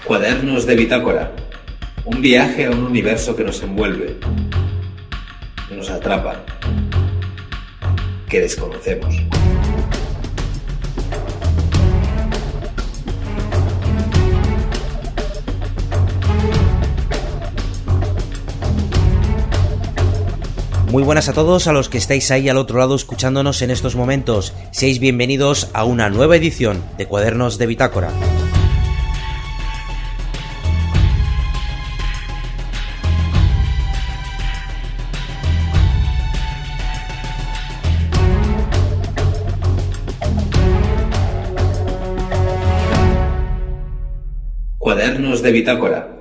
Cuadernos de bitácora. Un viaje a un universo que nos envuelve, nos atrapa, que desconocemos. Muy buenas a todos a los que estáis ahí al otro lado escuchándonos en estos momentos. Seáis bienvenidos a una nueva edición de Cuadernos de Bitácora. Cuadernos de bitácora.